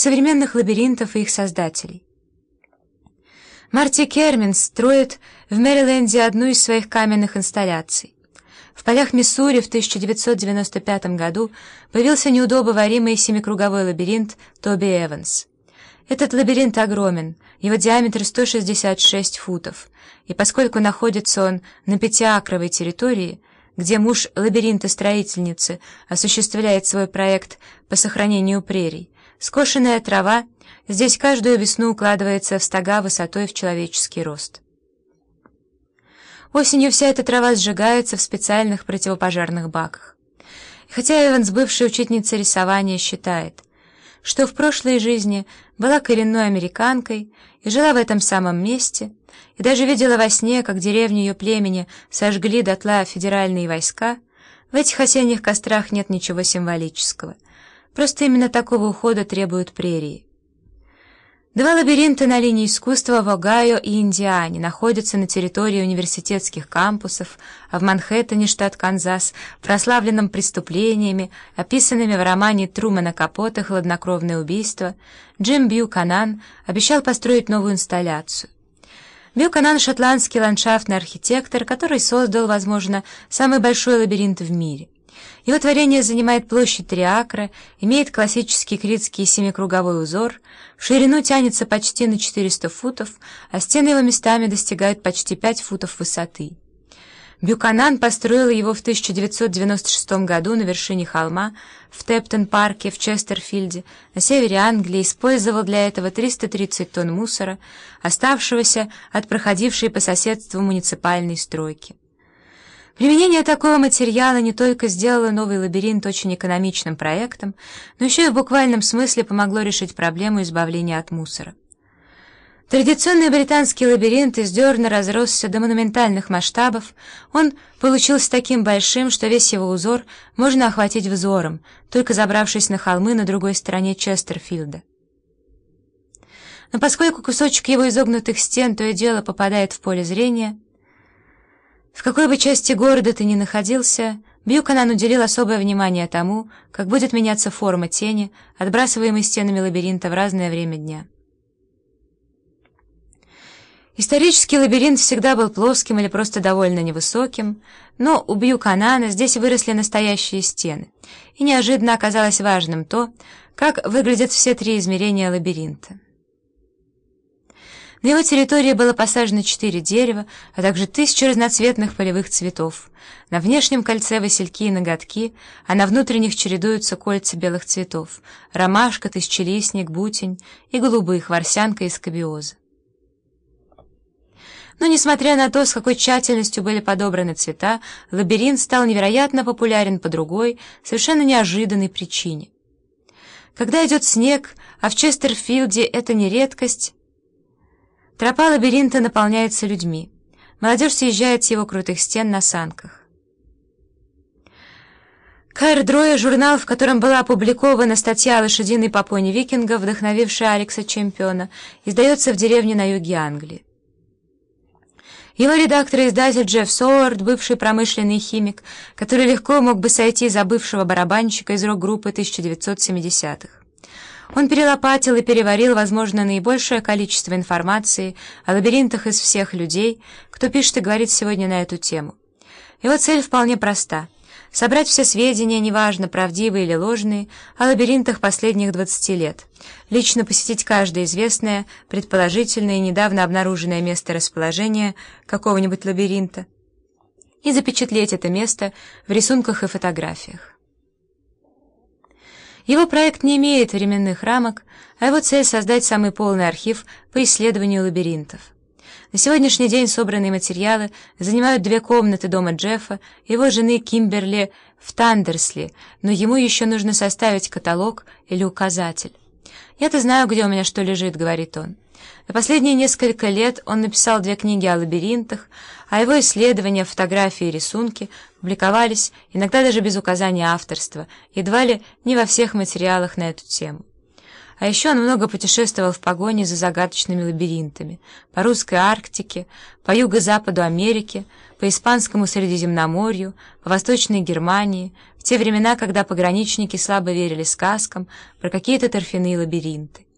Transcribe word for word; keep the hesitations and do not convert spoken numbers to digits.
современных лабиринтов и их создателей. Марти Кермин строит в Мэриленде одну из своих каменных инсталляций. В полях Миссури в тысяча девятьсот девяносто пятом году появился неудобоваримый семикруговой лабиринт Тоби Эванс. Этот лабиринт огромен, его диаметр сто шестьдесят шесть футов, и поскольку находится он на пятиакровой территории, где муж лабиринтостроительницы осуществляет свой проект по сохранению прерий, скошенная трава здесь каждую весну укладывается в стога высотой в человеческий рост. Осенью вся эта трава сжигается в специальных противопожарных баках. И хотя Эванс, бывшая учительница рисования, считает, что в прошлой жизни была коренной американкой и жила в этом самом месте, и даже видела во сне, как деревню ее племени сожгли дотла федеральные войска, в этих осенних кострах нет ничего символического. Просто именно такого ухода требуют прерии. Два лабиринта на линии искусства в Огайо и Индиане находятся на территории университетских кампусов, а в Манхэттене, штат Канзас, прославленном преступлениями, описанными в романе Трумана Капоте «Хладнокровное убийство», Джим Бьюканан обещал построить новую инсталляцию. Бьюканан — шотландский ландшафтный архитектор, который создал, возможно, самый большой лабиринт в мире. Его творение занимает площадь три акра, имеет классический критский семикруговой узор, в ширину тянется почти на четыреста футов, а стены его местами достигают почти пять футов высоты. Бьюканан построил его в тысяча девятьсот девяносто шестом году на вершине холма в Тептон-парке в Честерфилде, на севере Англии, использовал для этого триста тридцать тонн мусора, оставшегося от проходившей по соседству муниципальной стройки. Применение такого материала не только сделало новый лабиринт очень экономичным проектом, но еще и в буквальном смысле помогло решить проблему избавления от мусора. Традиционный британский лабиринт из дерна разросся до монументальных масштабов, он получился таким большим, что весь его узор можно охватить взором, только забравшись на холмы на другой стороне Честерфилда. Но поскольку кусочек его изогнутых стен то и дело попадает в поле зрения, в какой бы части города ты ни находился, Бьюканан уделил особое внимание тому, как будет меняться форма тени, отбрасываемой стенами лабиринта в разное время дня. Исторический лабиринт всегда был плоским или просто довольно невысоким, но у Бьюканана здесь выросли настоящие стены, и неожиданно оказалось важным то, как выглядят все три измерения лабиринта. На его территории было посажено четыре дерева, а также тысячи разноцветных полевых цветов. На внешнем кольце васильки и ноготки, а на внутренних чередуются кольца белых цветов — ромашка, тысячелистник, бутень и голубых — ворсянка и скабиоза. Но, несмотря на то, с какой тщательностью были подобраны цвета, лабиринт стал невероятно популярен по другой, совершенно неожиданной причине. Когда идет снег, а в Честерфилде это не редкость, тропа лабиринта наполняется людьми. Молодежь съезжает с его крутых стен на санках. Каэр-Дроя, журнал, в котором была опубликована статья о лошадиной попоне викингов, вдохновившая Алекса Чемпиона, издается в деревне на юге Англии. Его редактор и издатель Джефф Соуард, бывший промышленный химик, который легко мог бы сойти за бывшего барабанщика из рок-группы тысяча девятьсот семидесятых. Он перелопатил и переварил, возможно, наибольшее количество информации о лабиринтах из всех людей, кто пишет и говорит сегодня на эту тему. Его цель вполне проста — собрать все сведения, неважно, правдивые или ложные, о лабиринтах последних двадцати лет, лично посетить каждое известное, предположительное и недавно обнаруженное место расположения какого-нибудь лабиринта и запечатлеть это место в рисунках и фотографиях. Его проект не имеет временных рамок, а его цель — создать самый полный архив по исследованию лабиринтов. На сегодняшний день собранные материалы занимают две комнаты дома Джеффа и его жены Кимберли в Тандерсли, но ему еще нужно составить каталог или указатель. «Я-то знаю, где у меня что лежит», — говорит он. За последние несколько лет он написал две книги о лабиринтах, а его исследования, фотографии и рисунки публиковались, иногда даже без указания авторства, едва ли не во всех материалах на эту тему. А еще он много путешествовал в погоне за загадочными лабиринтами по русской Арктике, по юго-западу Америки, по испанскому Средиземноморью, по восточной Германии, в те времена, когда пограничники слабо верили сказкам про какие-то торфяные лабиринты.